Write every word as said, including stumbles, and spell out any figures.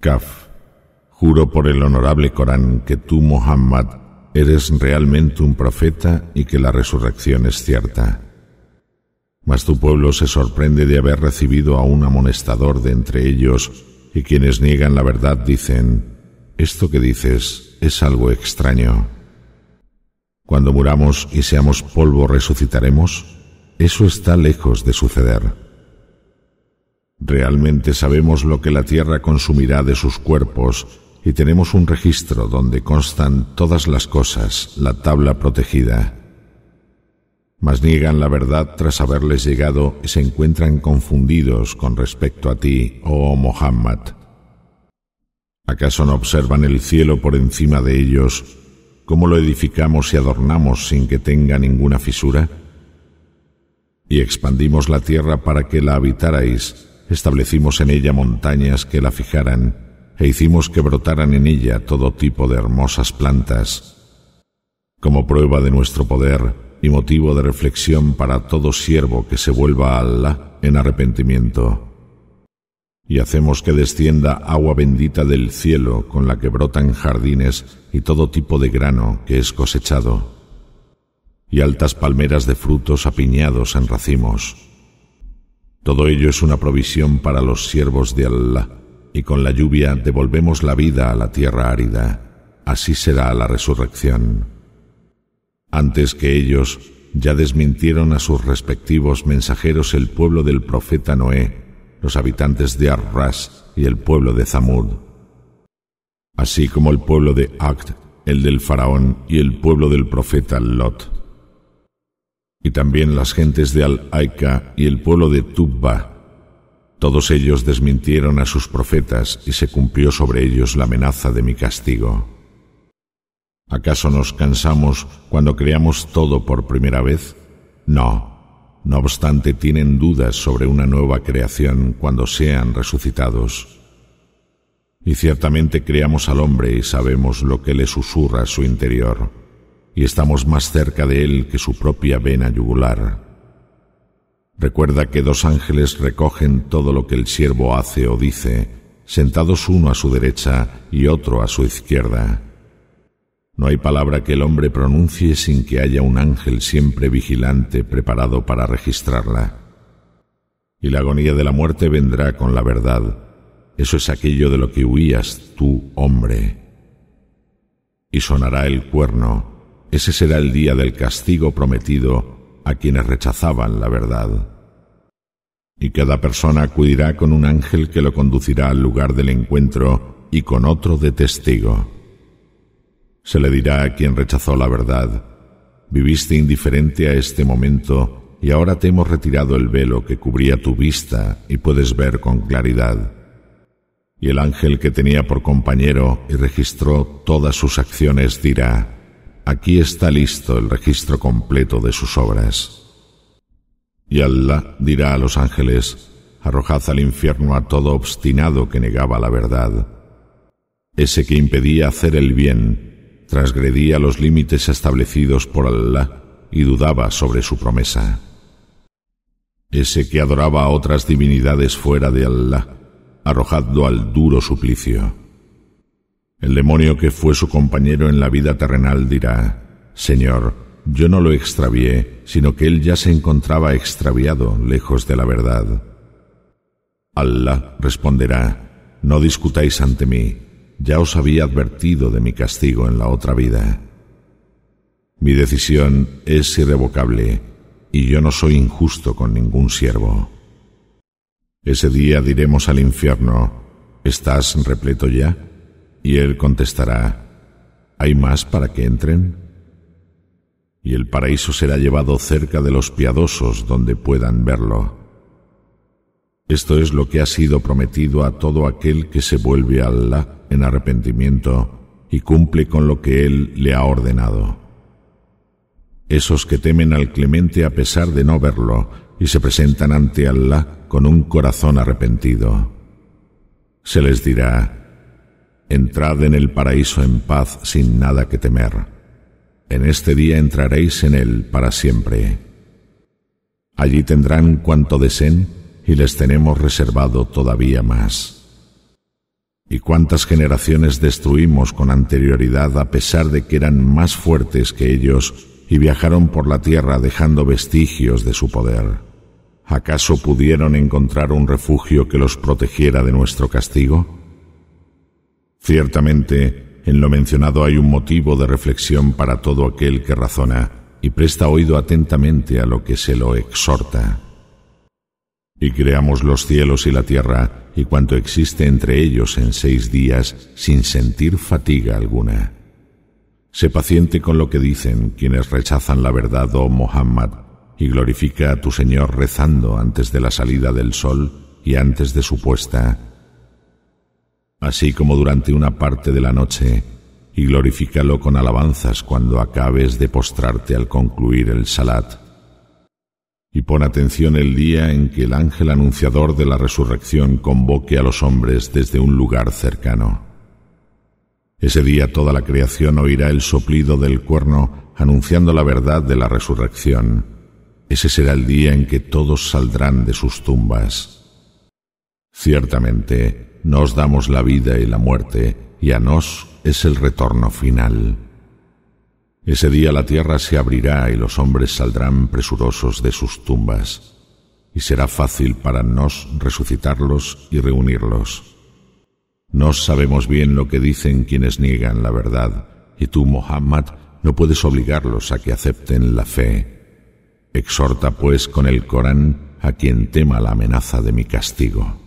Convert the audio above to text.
Kaf. Juro por el honorable Corán que tú, Muhammad, eres realmente un profeta y que la resurrección es cierta. Mas tu pueblo se sorprende de haber recibido a un amonestador de entre ellos, y quienes niegan la verdad dicen: esto que dices es algo extraño. Cuando muramos y seamos polvo, ¿resucitaremos? Eso está lejos de suceder. Realmente sabemos lo que la tierra consumirá de sus cuerpos, y tenemos un registro donde constan todas las cosas, la tabla protegida. Mas niegan la verdad tras haberles llegado y se encuentran confundidos con respecto a ti, oh Muhammad. ¿Acaso no observan el cielo por encima de ellos, cómo lo edificamos y adornamos sin que tenga ninguna fisura? Y expandimos la tierra para que la habitarais, establecimos en ella montañas que la fijaran, e hicimos que brotaran en ella todo tipo de hermosas plantas. Como prueba de nuestro poder y motivo de reflexión para todo siervo que se vuelva a Allah en arrepentimiento. Y hacemos que descienda agua bendita del cielo con la que brotan jardines y todo tipo de grano que es cosechado, y altas palmeras de frutos apiñados en racimos. Todo ello es una provisión para los siervos de Allah, y con la lluvia devolvemos la vida a la tierra árida. Así será la resurrección. Antes que ellos, ya desmintieron a sus respectivos mensajeros el pueblo del profeta Noé, los habitantes de Ar-Ras y el pueblo de Zamud, así como el pueblo de Aqd, el del faraón, y el pueblo del profeta Lot, y también las gentes de Al-Aika y el pueblo de Tubba. Todos ellos desmintieron a sus profetas y se cumplió sobre ellos la amenaza de mi castigo. ¿Acaso nos cansamos cuando creamos todo por primera vez? No. No obstante, tienen dudas sobre una nueva creación cuando sean resucitados. Y ciertamente creamos al hombre y sabemos lo que le susurra a su interior, y estamos más cerca de él que su propia vena yugular. Recuerda que dos ángeles recogen todo lo que el siervo hace o dice, sentados uno a su derecha y otro a su izquierda. No hay palabra que el hombre pronuncie sin que haya un ángel siempre vigilante preparado para registrarla. Y la agonía de la muerte vendrá con la verdad. Eso es aquello de lo que huías tú, hombre. Y sonará el cuerno. Ese será el día del castigo prometido a quienes rechazaban la verdad. Y cada persona acudirá con un ángel que lo conducirá al lugar del encuentro y con otro de testigo. Se le dirá a quien rechazó la verdad: viviste indiferente a este momento y ahora te hemos retirado el velo que cubría tu vista y puedes ver con claridad. Y el ángel que tenía por compañero y registró todas sus acciones dirá: aquí está listo el registro completo de sus obras. Y Allah dirá a los ángeles: arrojad al infierno a todo obstinado que negaba la verdad. Ese que impedía hacer el bien, transgredía los límites establecidos por Allah y dudaba sobre su promesa. Ese que adoraba a otras divinidades fuera de Allah, arrojadlo al duro suplicio. El demonio que fue su compañero en la vida terrenal dirá: Señor, yo no lo extravié, sino que él ya se encontraba extraviado, lejos de la verdad. Allah responderá: no discutáis ante mí. Ya os había advertido de mi castigo en la otra vida. Mi decisión es irrevocable, y yo no soy injusto con ningún siervo. Ese día diremos al infierno: ¿estás repleto ya? Y él contestará: ¿hay más para que entren? Y el paraíso será llevado cerca de los piadosos donde puedan verlo. Esto es lo que ha sido prometido a todo aquel que se vuelve a Allah en arrepentimiento y cumple con lo que Él le ha ordenado. Esos que temen al Clemente a pesar de no verlo y se presentan ante Allah con un corazón arrepentido. Se les dirá: entrad en el paraíso en paz sin nada que temer. En este día entraréis en él para siempre. Allí tendrán cuanto deseen y les tenemos reservado todavía más. Y cuántas generaciones destruimos con anterioridad a pesar de que eran más fuertes que ellos y viajaron por la tierra dejando vestigios de su poder. ¿Acaso pudieron encontrar un refugio que los protegiera de nuestro castigo? Ciertamente, en lo mencionado hay un motivo de reflexión para todo aquel que razona y presta oído atentamente a lo que se lo exhorta. Y creamos los cielos y la tierra y cuanto existe entre ellos en seis días sin sentir fatiga alguna. Sé paciente con lo que dicen quienes rechazan la verdad, oh Muhammad, y glorifica a tu Señor rezando antes de la salida del sol y antes de su puesta, así como durante una parte de la noche, y glorifícalo con alabanzas cuando acabes de postrarte al concluir el salat. Y pon atención el día en que el ángel anunciador de la resurrección convoque a los hombres desde un lugar cercano. Ese día toda la creación oirá el soplido del cuerno anunciando la verdad de la resurrección. Ese será el día en que todos saldrán de sus tumbas. Ciertamente, nos damos la vida y la muerte, y a nos es el retorno final. Ese día la tierra se abrirá y los hombres saldrán presurosos de sus tumbas, y será fácil para nos resucitarlos y reunirlos. Nos sabemos bien lo que dicen quienes niegan la verdad, y tú, Muhammad, no puedes obligarlos a que acepten la fe. Exhorta, pues, con el Corán a quien tema la amenaza de mi castigo.